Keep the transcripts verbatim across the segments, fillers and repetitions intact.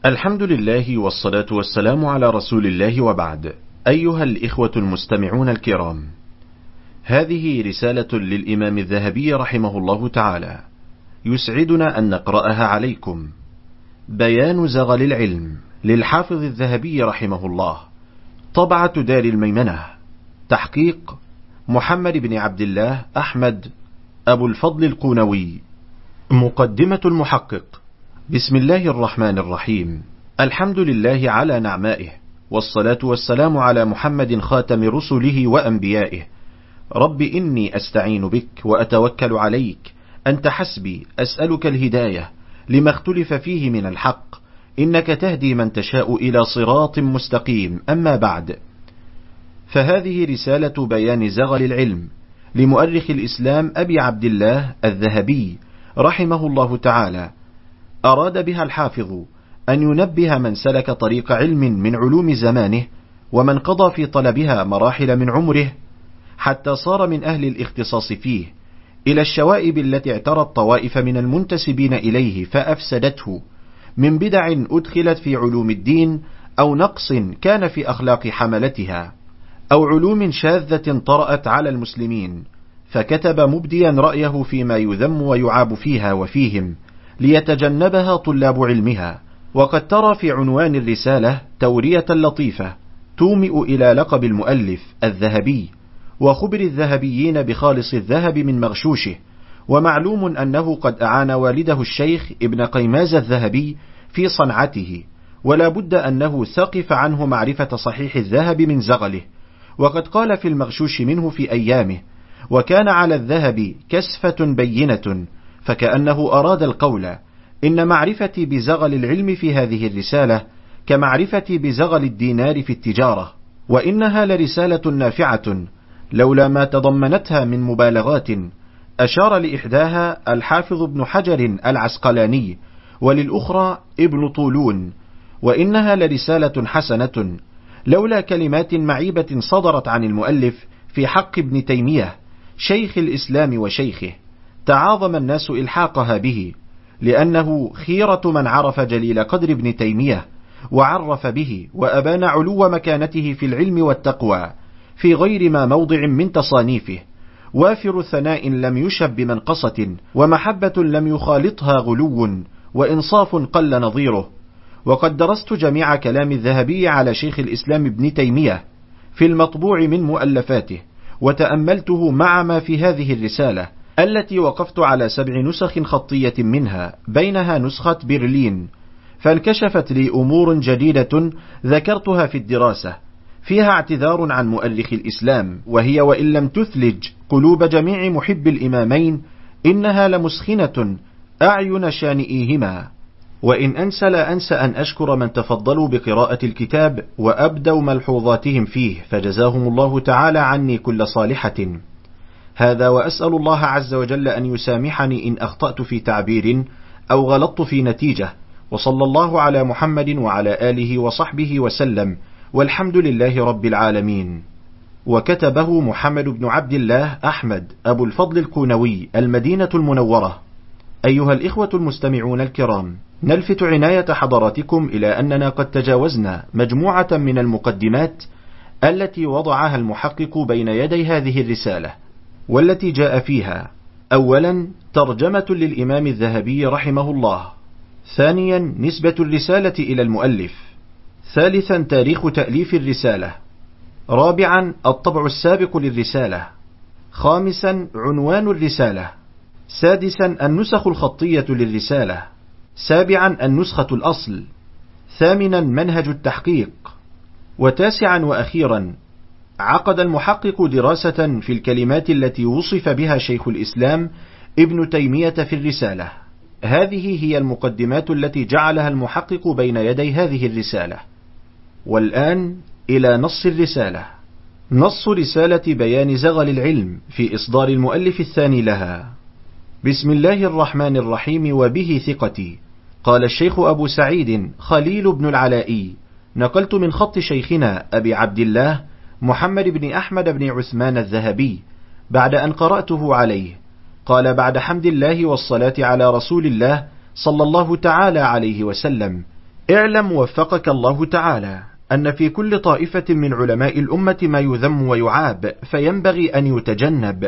الحمد لله والصلاة والسلام على رسول الله، وبعد. أيها الإخوة المستمعون الكرام، هذه رسالة للإمام الذهبي رحمه الله تعالى، يسعدنا أن نقرأها عليكم. بيان زغل العلم للحافظ الذهبي رحمه الله، طبعة دار الميمنة، تحقيق محمد بن عبد الله أحمد أبو الفضل القونوي. مقدمة المحقق. بسم الله الرحمن الرحيم. الحمد لله على نعمائه، والصلاة والسلام على محمد خاتم رسله وأنبيائه. رب إني أستعين بك وأتوكل عليك، أنت حسبي، أسألك الهداية لما اختلف فيه من الحق، إنك تهدي من تشاء إلى صراط مستقيم. أما بعد، فهذه رسالة بيان زغل العلم لمؤرخ الإسلام أبي عبد الله الذهبي رحمه الله تعالى. أراد بها الحافظ أن ينبه من سلك طريق علم من علوم زمانه، ومن قضى في طلبها مراحل من عمره حتى صار من أهل الاختصاص فيه، إلى الشوائب التي اعترت طوائف من المنتسبين إليه فأفسدته، من بدع أدخلت في علوم الدين، أو نقص كان في أخلاق حملتها، أو علوم شاذة طرأت على المسلمين، فكتب مبديا رأيه فيما يذم ويعاب فيها وفيهم، ليتجنبها طلاب علمها. وقد ترى في عنوان الرسالة تورية لطيفة تومئ إلى لقب المؤلف الذهبي، وخبر الذهبيين بخالص الذهب من مغشوشه. ومعلوم أنه قد أعان والده الشيخ ابن قيماز الذهبي في صنعته، ولا بد أنه ثقف عنه معرفة صحيح الذهب من زغله. وقد قال في المغشوش منه في أيامه: وكان على الذهب كسفة بينة، فكأنه أراد القول إن معرفتي بزغل العلم في هذه الرسالة كمعرفتي بزغل الدينار في التجارة، وإنها لرسالة نافعة لولا ما تضمنتها من مبالغات. أشار لإحداها الحافظ ابن حجر العسقلاني، وللأخرى ابن طولون. وإنها لرسالة حسنة لولا كلمات معيبة صدرت عن المؤلف في حق ابن تيمية شيخ الإسلام وشيخه، تعاظم الناس إلحاقها به، لأنه خيرة من عرف جليل قدر ابن تيمية وعرف به، وأبان علو مكانته في العلم والتقوى في غير ما موضع من تصانيفه، وافر ثناء لم يشب بمنقصة، ومحبة لم يخالطها غلو، وإنصاف قل نظيره. وقد درست جميع كلام الذهبي على شيخ الإسلام ابن تيمية في المطبوع من مؤلفاته، وتأملته مع ما في هذه الرسالة التي وقفت على سبع نسخ خطية منها، بينها نسخة برلين، فانكشفت لي أمور جديدة ذكرتها في الدراسة فيها اعتذار عن مؤرخ الإسلام، وهي وإن لم تثلج قلوب جميع محب الإمامين إنها لمسخنة أعين شانئيهما. وإن أنسى لا أنسى أن أشكر من تفضلوا بقراءة الكتاب وأبدوا ملحوظاتهم فيه، فجزاهم الله تعالى عني كل صالحة. هذا، وأسأل الله عز وجل أن يسامحني إن أخطأت في تعبير أو غلطت في نتيجة. وصلى الله على محمد وعلى آله وصحبه وسلم، والحمد لله رب العالمين. وكتبه محمد بن عبد الله أحمد أبو الفضل القونوي، المدينة المنورة. أيها الإخوة المستمعون الكرام، نلفت عناية حضراتكم إلى أننا قد تجاوزنا مجموعة من المقدمات التي وضعها المحقق بين يدي هذه الرسالة، والتي جاء فيها: أولا، ترجمة للإمام الذهبي رحمه الله. ثانيا، نسبة الرسالة إلى المؤلف. ثالثا، تاريخ تأليف الرسالة. رابعا، الطبع السابق للرسالة. خامسا، عنوان الرسالة. سادسا، النسخ الخطية للرسالة. سابعا، النسخة الأصل. ثامنا، منهج التحقيق. وتاسعا وأخيرا، عقد المحقق دراسة في الكلمات التي وصف بها شيخ الإسلام ابن تيمية في الرسالة. هذه هي المقدمات التي جعلها المحقق بين يدي هذه الرسالة. والآن إلى نص الرسالة. نص رسالة بيان زغل العلم في إصدار المؤلف الثاني لها. بسم الله الرحمن الرحيم، وبه ثقتي. قال الشيخ أبو سعيد خليل بن العلائي: نقلت من خط شيخنا أبي عبد الله محمد بن أحمد بن عثمان الذهبي بعد أن قرأته عليه. قال: بعد حمد الله والصلاة على رسول الله صلى الله تعالى عليه وسلم، اعلم وفقك الله تعالى أن في كل طائفة من علماء الأمة ما يذم ويعاب، فينبغي أن يتجنب.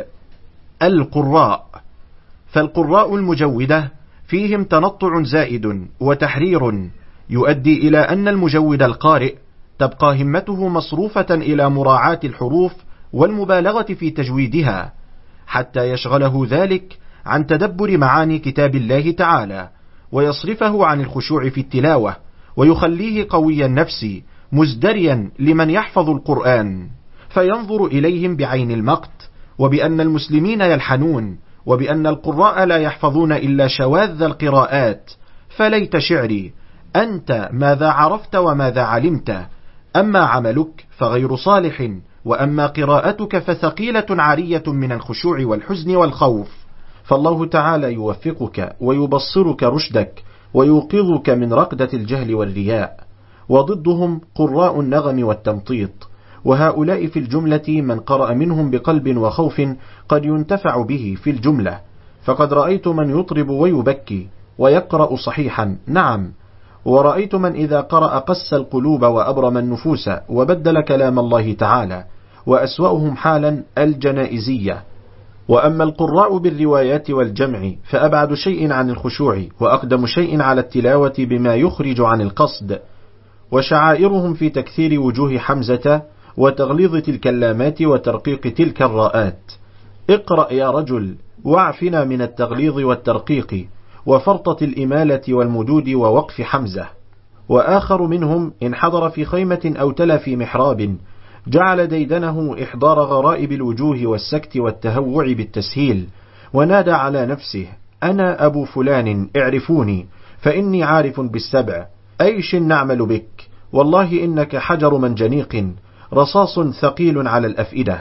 القراء، فالقراء المجودة فيهم تنطع زائد وتحرير يؤدي إلى أن المجود القارئ تبقى همته مصروفة إلى مراعاة الحروف والمبالغة في تجويدها، حتى يشغله ذلك عن تدبر معاني كتاب الله تعالى، ويصرفه عن الخشوع في التلاوة، ويخليه قوي النفس مزدريا لمن يحفظ القرآن، فينظر إليهم بعين المقت، وبأن المسلمين يلحنون، وبأن القراء لا يحفظون إلا شواذ القراءات. فليت شعري، أنت ماذا عرفت وماذا علمت؟ أما عملك فغير صالح، وأما قراءتك فثقيلة عارية من الخشوع والحزن والخوف. فالله تعالى يوفقك ويبصرك رشدك، ويوقظك من رقدة الجهل والرياء. وضدهم قراء النغم والتمطيط، وهؤلاء في الجملة من قرأ منهم بقلب وخوف قد ينتفع به في الجملة، فقد رأيت من يطرب ويبكي ويقرأ صحيحا، نعم، ورأيت من إذا قرأ قس القلوب وأبرم النفوس وبدل كلام الله تعالى، وأسوأهم حالا الجنائزية. وأما القراء بالروايات والجمع فأبعد شيء عن الخشوع، وأقدم شيء على التلاوة بما يخرج عن القصد، وشعائرهم في تكثير وجوه حمزة وتغليظ تلك اللامات وترقيق تلك الراءات. اقرأ يا رجل واعفنا من التغليظ والترقيق وفرطة الإمالة والمدود ووقف حمزة. وآخر منهم إن حضر في خيمة أو تلا في محراب جعل ديدنه إحضار غرائب الوجوه والسكت والتهوع بالتسهيل، ونادى على نفسه: أنا أبو فلان اعرفوني فإني عارف بالسبع، أيش نعمل بك، والله إنك حجر منجنيق رصاص ثقيل على الأفئدة.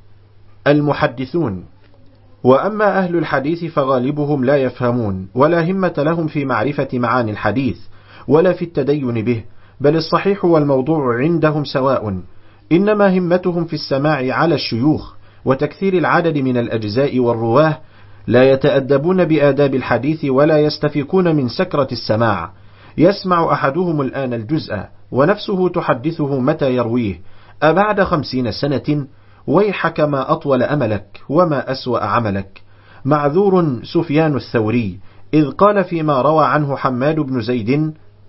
المحدثون، وأما أهل الحديث فغالبهم لا يفهمون ولا همة لهم في معرفة معاني الحديث ولا في التدين به، بل الصحيح والموضوع عندهم سواء، إنما همتهم في السماع على الشيوخ وتكثير العدد من الأجزاء والرواه، لا يتأدبون بآداب الحديث ولا يستفيقون من سكرة السماع. يسمع أحدهم الآن الجزء ونفسه تحدثه متى يرويه، أبعد خمسين سنة؟ ويحك ما أطول أملك وما أسوأ عملك. معذور سفيان الثوري إذ قال فيما روى عنه حماد بن زيد: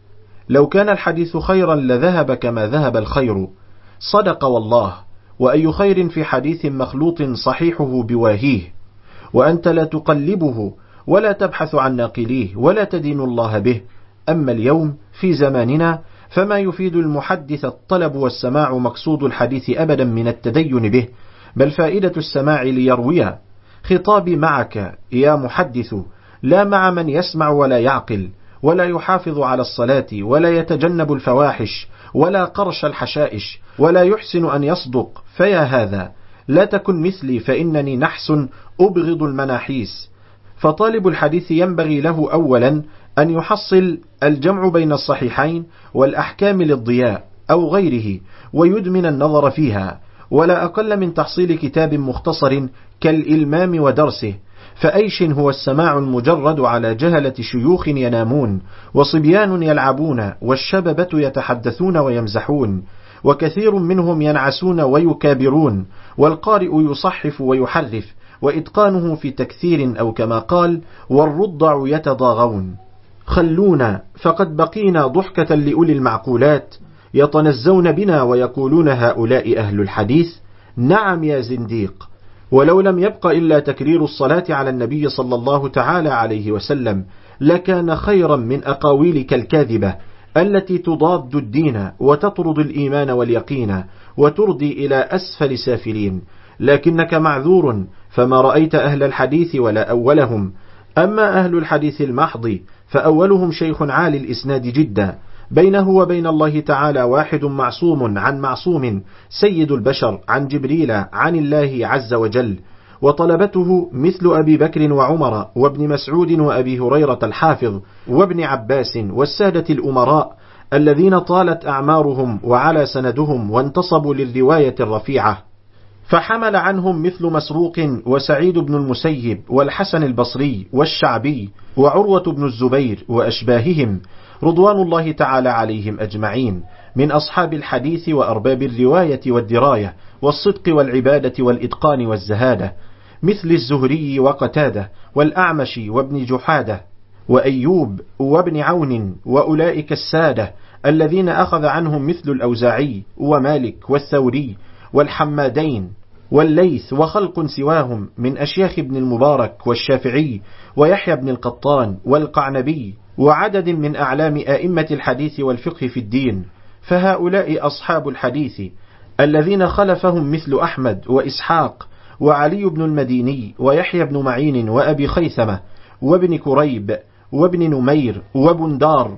لو كان الحديث خيرا لذهب كما ذهب الخير. صدق والله، وأي خير في حديث مخلوط صحيحه بواهيه، وأنت لا تقلبه ولا تبحث عن ناقليه ولا تدين الله به. أما اليوم في زماننا فما يفيد المحدث الطلب والسماع مقصود الحديث أبدا من التدين به، بل فائدة السماع ليرويه. خطابي معك يا محدث لا مع من يسمع ولا يعقل ولا يحافظ على الصلاة ولا يتجنب الفواحش ولا قرش الحشائش ولا يحسن أن يصدق، فيا هذا لا تكن مثلي فإنني نحس أبغض المناحيس. فطالب الحديث ينبغي له أولا أن يحصل الجمع بين الصحيحين والأحكام للضياء أو غيره، ويدمن النظر فيها، ولا أقل من تحصيل كتاب مختصر كالإلمام ودرسه. فأيش هو السماع المجرد على جهلة شيوخ ينامون وصبيان يلعبون والشببة يتحدثون ويمزحون، وكثير منهم ينعسون ويكابرون، والقارئ يصحف ويحرف، وإتقانه في تكثير، أو كما قال: والرضع يتضاغون. خلونا فقد بقينا ضحكة لأولي المعقولات يتنزون بنا ويقولون هؤلاء أهل الحديث. نعم يا زنديق، ولو لم يبق إلا تكرير الصلاة على النبي صلى الله تعالى عليه وسلم لكان خيرا من أقاويلك الكاذبة التي تضاد الدين وتطرد الإيمان واليقين وتردي إلى أسفل سافلين. لكنك معذور، فما رأيت أهل الحديث ولا أولهم. أما أهل الحديث المحض فأولهم شيخ عالي الإسناد جدا، بينه وبين الله تعالى واحد معصوم عن معصوم، سيد البشر عن جبريل عن الله عز وجل، وطلبته مثل أبي بكر وعمر وابن مسعود وأبي هريرة الحافظ وابن عباس والسادة الأمراء الذين طالت أعمارهم وعلى سندهم وانتصبوا للرواية الرفيعة. فحمل عنهم مثل مسروق وسعيد بن المسيب والحسن البصري والشعبي وعروة بن الزبير وأشباههم، رضوان الله تعالى عليهم أجمعين، من أصحاب الحديث وأرباب الرواية والدراية والصدق والعبادة والإتقان والزهادة، مثل الزهري وقتادة والأعمش وابن جحادة وأيوب وابن عون، وأولئك السادة الذين أخذ عنهم مثل الأوزاعي ومالك والثوري والحمادين والليث وخلق سواهم من أشياخ ابن المبارك والشافعي ويحيى بن القطان والقعنبي وعدد من أعلام آئمة الحديث والفقه في الدين. فهؤلاء أصحاب الحديث الذين خلفهم مثل أحمد وإسحاق وعلي بن المديني ويحيى بن معين وأبي خيثمة وابن كريب وابن نمير وبندار،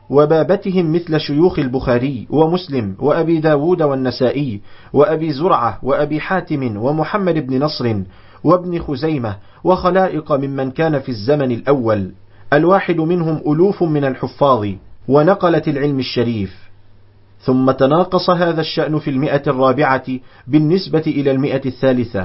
وبابتهم مثل شيوخ البخاري ومسلم وأبي داود والنسائي وأبي زرعة وأبي حاتم ومحمد بن نصر وابن خزيمة، وخلائق ممن كان في الزمن الأول، الواحد منهم ألوف من الحفاظ ونقلة العلم الشريف. ثم تناقص هذا الشأن في المئة الرابعة بالنسبة إلى المئة الثالثة،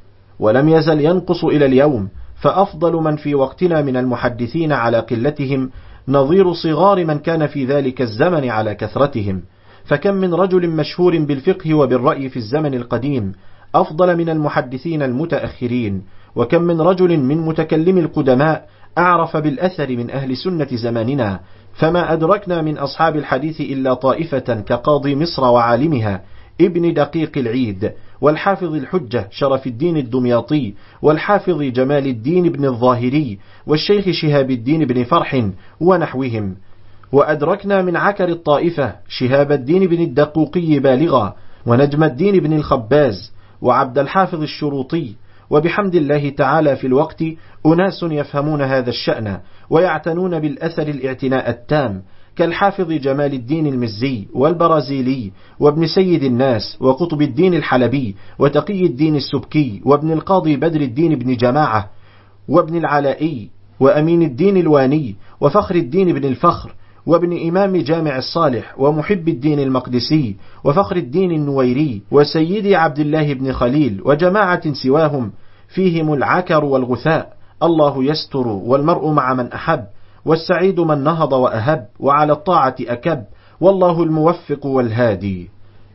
ولم يزل ينقص إلى اليوم، فأفضل من في وقتنا من المحدثين على قلتهم نظير صغار من كان في ذلك الزمن على كثرتهم. فكم من رجل مشهور بالفقه وبالرأي في الزمن القديم أفضل من المحدثين المتأخرين، وكم من رجل من متكلم القدماء أعرف بالأثر من أهل سنة زماننا. فما أدركنا من أصحاب الحديث إلا طائفة كقاضي مصر وعالمها ابن دقيق العيد، والحافظ الحجة شرف الدين الدمياطي، والحافظ جمال الدين بن الظاهري، والشيخ شهاب الدين بن فرح ونحوهم. وأدركنا من عكر الطائفة شهاب الدين بن الدقوقي بالغا، ونجم الدين بن الخباز، وعبد الحافظ الشروطي. وبحمد الله تعالى في الوقت أناس يفهمون هذا الشأن ويعتنون بالأثر الاعتناء التام، كالحافظ جمال الدين المزي والبرازيلي وابن سيد الناس وقطب الدين الحلبي وتقي الدين السبكي وابن القاضي بدر الدين بن جماعة وابن العلائي وأمين الدين الواني وفخر الدين بن الفخر وابن إمام جامع الصالح ومحب الدين المقدسي وفخر الدين النويري وسيدي عبد الله بن خليل وجماعة سواهم، فيهم العكر والغثاء. الله يستر والمرء مع من أحب، والسعيد من نهض وأهب، وعلى الطاعة أكب، والله الموفق والهادي.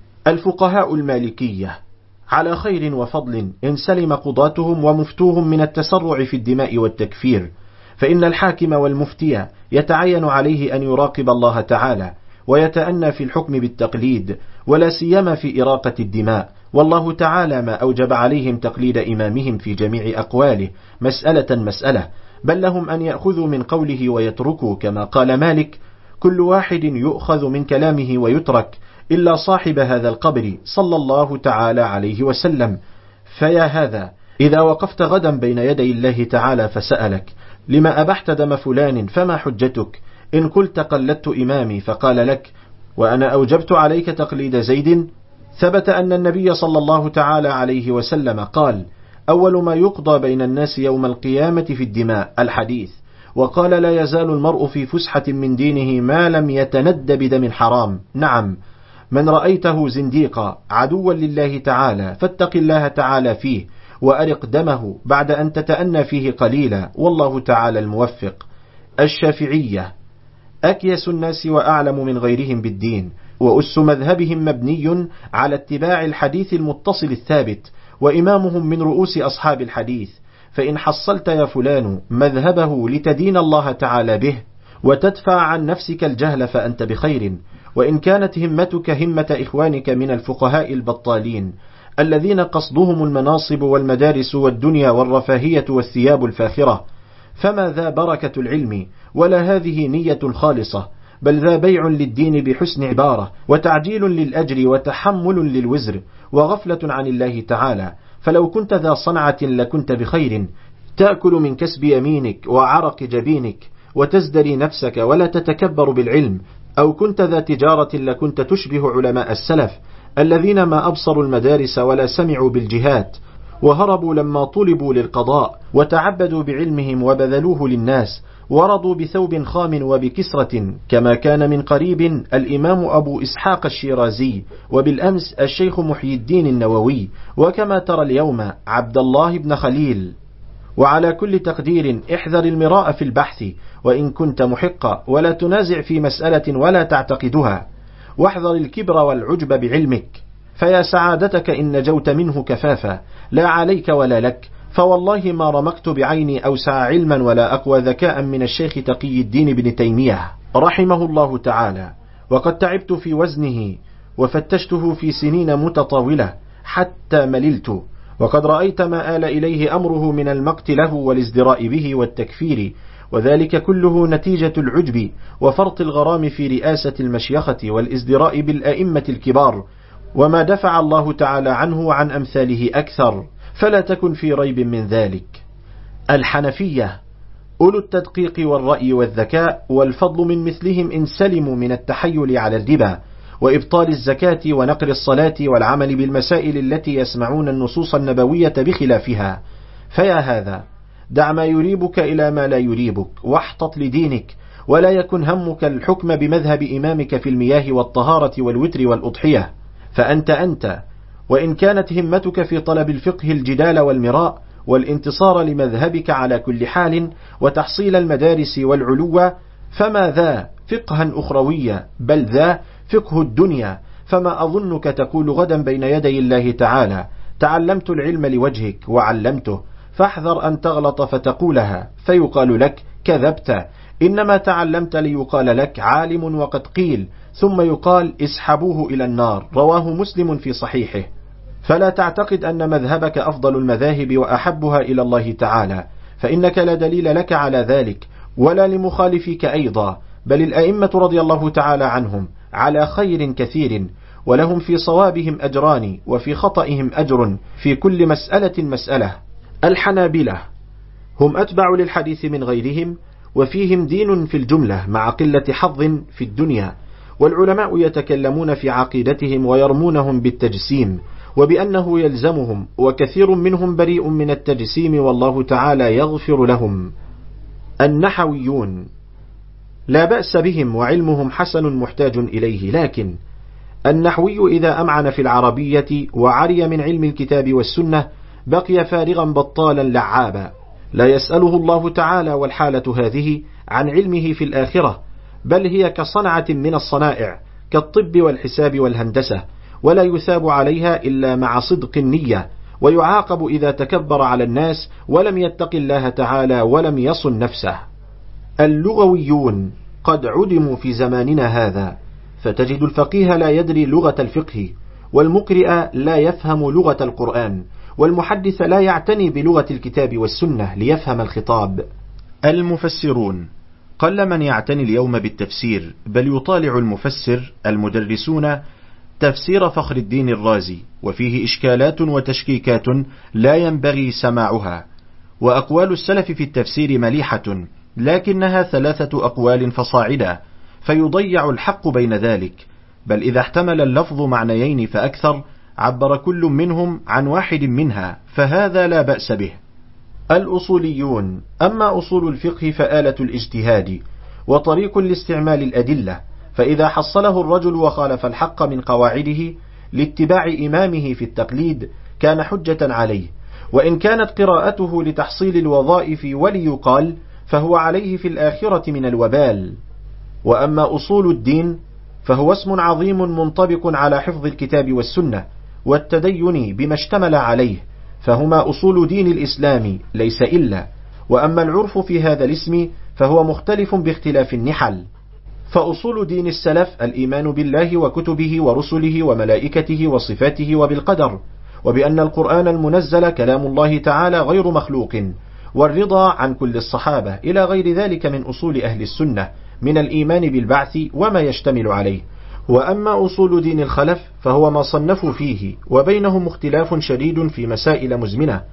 الفقهاء المالكية على خير وفضل إن سلم قضاتهم ومفتوهم من التسرع في الدماء والتكفير، فإن الحاكم والمفتي يتعين عليه أن يراقب الله تعالى ويتأنى في الحكم بالتقليد، ولا سيما في إراقة الدماء، والله تعالى ما أوجب عليهم تقليد إمامهم في جميع أقواله مسألة مسألة، بل لهم أن يأخذوا من قوله ويتركوا، كما قال مالك: كل واحد يؤخذ من كلامه ويترك إلا صاحب هذا القبر صلى الله تعالى عليه وسلم. فيا هذا، إذا وقفت غدا بين يدي الله تعالى فسألك: لما أبحت دم فلان فما حجتك؟ إن قلت قلدت إمامي فقال لك: وأنا أوجبت عليك تقليد زيد، ثبت أن النبي صلى الله تعالى عليه وسلم قال: أول ما يقضى بين الناس يوم القيامة في الدماء الحديث، وقال: لا يزال المرء في فسحة من دينه ما لم يتند بدم حرام. نعم، من رأيته زنديقا عدوا لله تعالى فاتق الله تعالى فيه وأرق دمه بعد أن تتأنى فيه قليلا، والله تعالى الموفق. الشافعية أكيس الناس وأعلم من غيرهم بالدين، وأس مذهبهم مبني على اتباع الحديث المتصل الثابت، وإمامهم من رؤوس أصحاب الحديث. فإن حصلت يا فلان مذهبه لتدين الله تعالى به وتدفع عن نفسك الجهل فأنت بخير. وإن كانت همتك همة إخوانك من الفقهاء البطالين الذين قصدهم المناصب والمدارس والدنيا والرفاهية والثياب الفاخرة، فما ذا بركة العلم ولا هذه نية خالصة، بل ذا بيع للدين بحسن عبارة، وتعجيل للأجر وتحمل للوزر، وغفلة عن الله تعالى. فلو كنت ذا صنعة لكنت بخير، تأكل من كسب يمينك وعرق جبينك وتزدري نفسك ولا تتكبر بالعلم. أو كنت ذا تجارة لكنت تشبه علماء السلف الذين ما أبصروا المدارس ولا سمعوا بالجهات، وهربوا لما طلبوا للقضاء، وتعبدوا بعلمهم وبذلوه للناس، ورضوا بثوب خام وبكسرة، كما كان من قريب الإمام أبو إسحاق الشيرازي، وبالأمس الشيخ محي الدين النووي، وكما ترى اليوم عبد الله بن خليل. وعلى كل تقدير احذر المراء في البحث وإن كنت محقا، ولا تنازع في مسألة ولا تعتقدها، واحذر الكبر والعجب بعلمك، فيا سعادتك إن نجوت منه كفافا، لا عليك ولا لك، فوالله ما رمقت بعيني أوسع علما ولا أقوى ذكاء من الشيخ تقي الدين بن تيمية رحمه الله تعالى، وقد تعبت في وزنه وفتشته في سنين متطاولة حتى مللت، وقد رأيت ما آل إليه أمره من المقت له والازدراء به والتكفير، وذلك كله نتيجة العجب وفرط الغرام في رئاسة المشيخة والازدراء بالأئمة الكبار، وما دفع الله تعالى عنه عن أمثاله أكثر، فلا تكن في ريب من ذلك. الحنفية أولو التدقيق والرأي والذكاء، والفضل من مثلهم إن سلموا من التحيل على الربا وإبطال الزكاة ونقل الصلاة والعمل بالمسائل التي يسمعون النصوص النبوية بخلافها. فيا هذا دع ما يريبك إلى ما لا يريبك، واحتط لدينك، ولا يكن همك الحكم بمذهب إمامك في المياه والطهارة والوتر والأضحية، فأنت أنت، وإن كانت همتك في طلب الفقه الجدال والمراء والانتصار لمذهبك على كل حال وتحصيل المدارس والعلو، فما ذا فقها أخرويا، بل ذا فقه الدنيا. فما أظنك تقول غدا بين يدي الله تعالى تعلمت العلم لوجهك وعلمته، فاحذر أن تغلط فتقولها فيقال لك كذبت، إنما تعلمت ليقال لك عالم وقد قيل، ثم يقال اسحبوه إلى النار، رواه مسلم في صحيحه. فلا تعتقد أن مذهبك أفضل المذاهب وأحبها إلى الله تعالى، فإنك لا دليل لك على ذلك ولا لمخالفيك أيضا، بل الأئمة رضي الله تعالى عنهم على خير كثير، ولهم في صوابهم أجران وفي خطئهم أجر، في كل مسألة مسألة. الحنابلة هم أتبع للحديث من غيرهم، وفيهم دين في الجملة مع قلة حظ في الدنيا، والعلماء يتكلمون في عقيدتهم ويرمونهم بالتجسيم وبأنه يلزمهم، وكثير منهم بريء من التجسيم والله تعالى يغفر لهم. النحويون لا بأس بهم وعلمهم حسن محتاج إليه، لكن النحوي إذا أمعن في العربية وعري من علم الكتاب والسنة بقي فارغا بطالا لعابا، لا يسأله الله تعالى والحالة هذه عن علمه في الآخرة، بل هي كصنعة من الصنائع كالطب والحساب والهندسة، ولا يثاب عليها إلا مع صدق النية، ويعاقب إذا تكبر على الناس ولم يتق الله تعالى ولم يصن نفسه. اللغويون قد عدموا في زماننا هذا، فتجد الفقيه لا يدري لغة الفقه، والمقرئ لا يفهم لغة القرآن، والمحدث لا يعتني بلغة الكتاب والسنة ليفهم الخطاب. المفسرون قل من يعتني اليوم بالتفسير، بل يطالع المفسر المدرسون تفسير فخر الدين الرازي، وفيه إشكالات وتشكيكات لا ينبغي سماعها. وأقوال السلف في التفسير مليحة، لكنها ثلاثة أقوال فصاعدا، فيضيع الحق بين ذلك، بل إذا احتمل اللفظ معنيين فأكثر عبر كل منهم عن واحد منها، فهذا لا بأس به. الأصوليون أما أصول الفقه فآلة الاجتهاد وطريق لاستعمال الأدلة، فإذا حصله الرجل وخالف الحق من قواعده لاتباع إمامه في التقليد كان حجة عليه، وإن كانت قراءته لتحصيل الوظائف وليقال فهو عليه في الآخرة من الوبال. وأما أصول الدين فهو اسم عظيم منطبق على حفظ الكتاب والسنة والتدين بما اشتمل عليه، فهما أصول دين الإسلام ليس إلا. وأما العرف في هذا الاسم فهو مختلف باختلاف النحل، فأصول دين السلف الإيمان بالله وكتبه ورسله وملائكته وصفاته وبالقدر، وبأن القرآن المنزل كلام الله تعالى غير مخلوق، والرضا عن كل الصحابة إلى غير ذلك من أصول أهل السنة من الإيمان بالبعث وما يشتمل عليه. وأما أصول دين الخلف فهو ما صنفوا فيه، وبينهم اختلاف شديد في مسائل مزمنة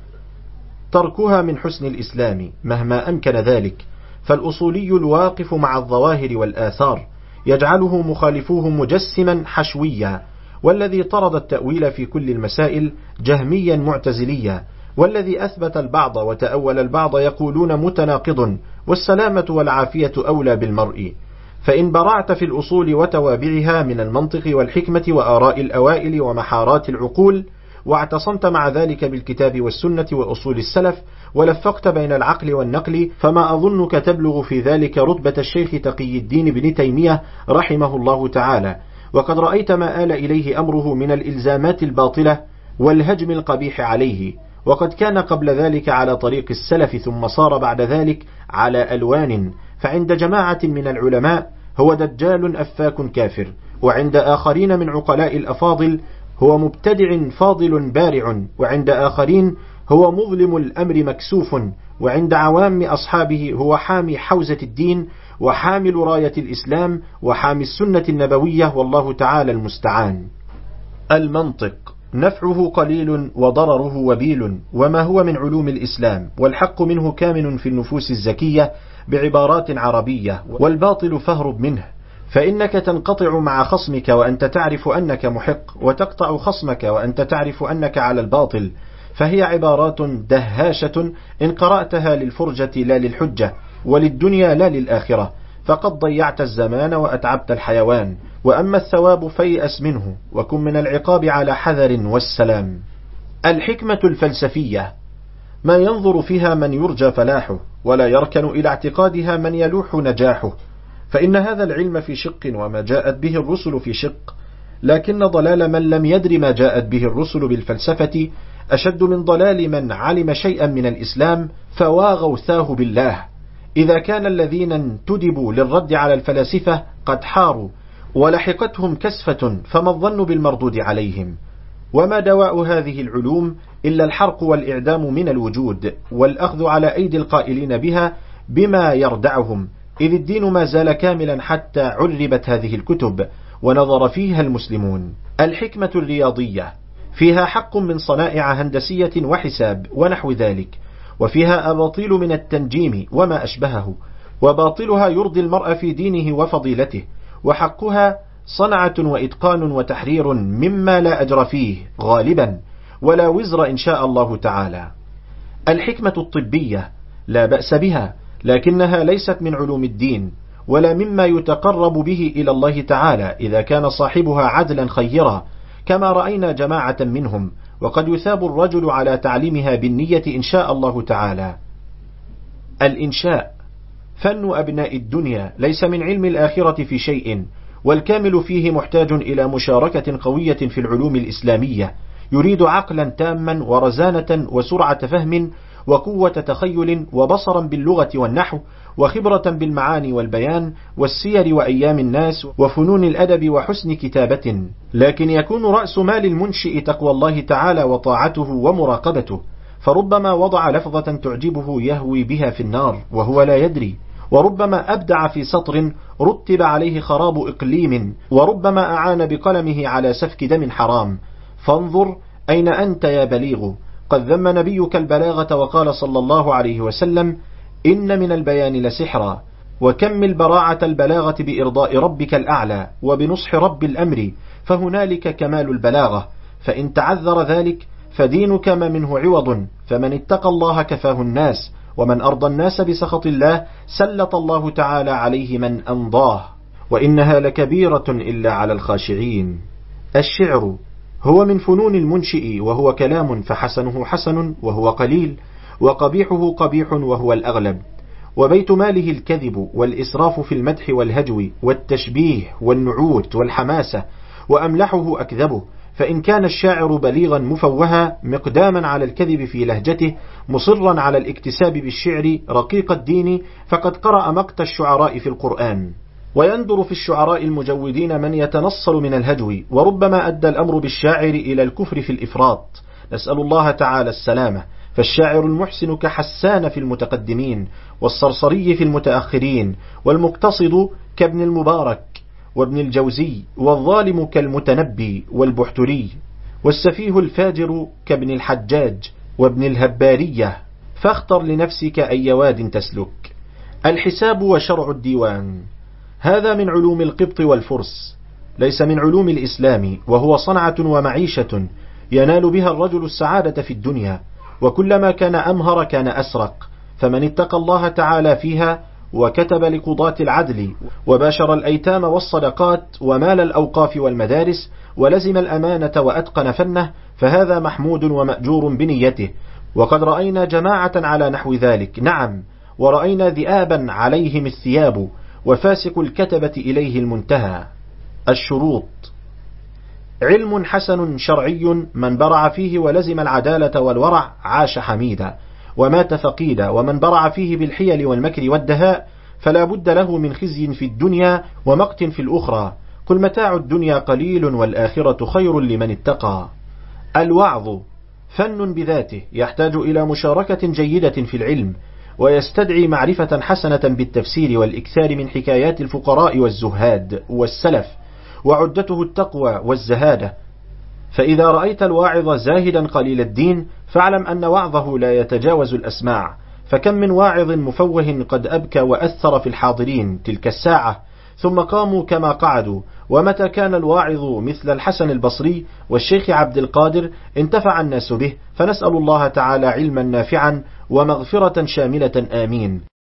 تركها من حسن الإسلام مهما أمكن ذلك، فالأصولي الواقف مع الظواهر والآثار يجعله مخالفوه مجسما حشويا، والذي طرد التأويل في كل المسائل جهميا معتزليا، والذي أثبت البعض وتأول البعض يقولون متناقض، والسلامة والعافية أولى بالمرء. فإن برعت في الأصول وتوابعها من المنطق والحكمة وآراء الأوائل ومحارات العقول واعتصمت مع ذلك بالكتاب والسنة وأصول السلف، ولفقت بين العقل والنقل، فما أظنك تبلغ في ذلك رتبة الشيخ تقي الدين بن تيمية رحمه الله تعالى، وقد رأيت ما آل إليه أمره من الإلزامات الباطلة والهجم القبيح عليه، وقد كان قبل ذلك على طريق السلف ثم صار بعد ذلك على ألوان، فعند جماعة من العلماء هو دجال أفاك كافر، وعند آخرين من عقلاء الأفاضل هو مبتدع فاضل بارع، وعند آخرين هو مظلم الأمر مكسوف، وعند عوام أصحابه هو حامي حوزة الدين وحامل راية الإسلام وحامي السنة النبوية، والله تعالى المستعان. المنطق نفعه قليل وضرره وبيل، وما هو من علوم الإسلام، والحق منه كامن في النفوس الزكية بعبارات عربية، والباطل فاهرب منه، فإنك تنقطع مع خصمك وأنت تعرف أنك محق، وتقطع خصمك وأنت تعرف أنك على الباطل، فهي عبارات دهاشة إن قرأتها للفرجة لا للحجة، وللدنيا لا للآخرة، فقد ضيعت الزمان وأتعبت الحيوان، وأما الثواب فيأس منه، وكن من العقاب على حذر والسلام. الحكمة الفلسفية ما ينظر فيها من يرجى فلاحه، ولا يركن إلى اعتقادها من يلوح نجاحه، فإن هذا العلم في شق وما جاءت به الرسل في شق، لكن ضلال من لم يدر ما جاءت به الرسل بالفلسفة أشد من ضلال من علم شيئا من الإسلام فواغوثاه بالله، إذا كان الذين انتدبوا للرد على الفلاسفة قد حاروا ولحقتهم كسفة، فما الظن بالمردود عليهم؟ وما دواء هذه العلوم إلا الحرق والإعدام من الوجود، والأخذ على أيدي القائلين بها بما يردعهم، إذ الدين ما زال كاملا حتى عربت هذه الكتب ونظر فيها المسلمون. الحكمة الرياضية فيها حق من صنائع هندسية وحساب ونحو ذلك، وفيها أباطيل من التنجيم وما أشبهه، وباطلها يرضي المرء في دينه وفضيلته، وحقها صنعة وإتقان وتحرير مما لا أجر فيه غالبا ولا وزر إن شاء الله تعالى. الحكمة الطبية لا بأس بها، لكنها ليست من علوم الدين ولا مما يتقرب به إلى الله تعالى إذا كان صاحبها عدلا خيرا، كما رأينا جماعة منهم، وقد يثاب الرجل على تعليمها بالنية إن شاء الله تعالى. الإنشاء فن أبناء الدنيا ليس من علم الآخرة في شيء، والكامل فيه محتاج إلى مشاركة قوية في العلوم الإسلامية، يريد عقلا تاما ورزانة وسرعة فهم وقوة تخيل وبصرا باللغة والنحو وخبرة بالمعاني والبيان والسير وأيام الناس وفنون الأدب وحسن كتابة، لكن يكون رأس مال المنشئ تقوى الله تعالى وطاعته ومراقبته، فربما وضع لفظة تعجبه يهوي بها في النار وهو لا يدري، وربما أبدع في سطر رتب عليه خراب إقليم، وربما أعان بقلمه على سفك دم حرام. فانظر أين أنت يا بليغ، قد ذم نبيك البلاغة وقال صلى الله عليه وسلم: إن من البيان لسحرا، وكمل براعة البلاغة بإرضاء ربك الأعلى وبنصح رب الأمر، فهنالك كمال البلاغة، فإن تعذر ذلك فدينك ما منه عوض، فمن اتقى الله كفاه الناس، ومن أرضى الناس بسخط الله سلط الله تعالى عليه من أنضاه، وإنها لكبيرة إلا على الخاشعين. الشعر هو من فنون المنشئ، وهو كلام فحسنه حسن وهو قليل، وقبيحه قبيح وهو الأغلب، وبيت ماله الكذب والإسراف في المدح والهجو والتشبيه والنعوت والحماسة، وأملحه أكذبه، فإن كان الشاعر بليغا مفوها مقداما على الكذب في لهجته مصرا على الاكتساب بالشعر رقيق الدين، فقد قرأ مقت الشعراء في القرآن. ويندر في الشعراء المجودين من يتنصل من الهجو، وربما أدى الأمر بالشاعر إلى الكفر في الإفراط، نسأل الله تعالى السلامة، فالشاعر المحسن كحسان في المتقدمين، والصرصري في المتأخرين، والمقتصد كابن المبارك وابن الجوزي، والظالم كالمتنبي والبحتري، والسفيه الفاجر كابن الحجاج وابن الهبارية، فاختر لنفسك أي واد تسلك. الحساب وشرع الديوان هذا من علوم القبط والفرس، ليس من علوم الإسلام، وهو صنعة ومعيشة ينال بها الرجل السعادة في الدنيا، وكلما كان أمهر كان أسرق، فمن اتقى الله تعالى فيها وكتب لقضاة العدل، وباشر الأيتام والصدقات، ومال الأوقاف والمدارس، ولزم الأمانة وأتقن فنه، فهذا محمود ومأجور بنيته. وقد رأينا جماعة على نحو ذلك، نعم، ورأينا ذئابا عليهم الثياب، وفاسق الكتبة إليه المنتهى. الشروط: علم حسن شرعي، من برع فيه ولزم العدالة والورع عاش حميدا ومات فقيدا، ومن برع فيه بالحيل والمكر والدهاء فلا بد له من خزي في الدنيا ومقت في الأخرى. كل متاع الدنيا قليل والآخرة خير لمن اتقى. الوعظ فن بذاته، يحتاج إلى مشاركة جيدة في العلم، ويستدعي معرفة حسنة بالتفسير والإكثار من حكايات الفقراء والزهاد والسلف، وعدته التقوى والزهادة. فإذا رأيت الواعظ زاهدا قليل الدين فاعلم أن وعظه لا يتجاوز الأسماع، فكم من واعظ مفوه قد أبكى وأثر في الحاضرين تلك الساعة ثم قاموا كما قعدوا. ومتى كان الواعظ مثل الحسن البصري والشيخ عبد القادر انتفع الناس به، فنسأل الله تعالى علما نافعا ومغفرة شاملة، آمين.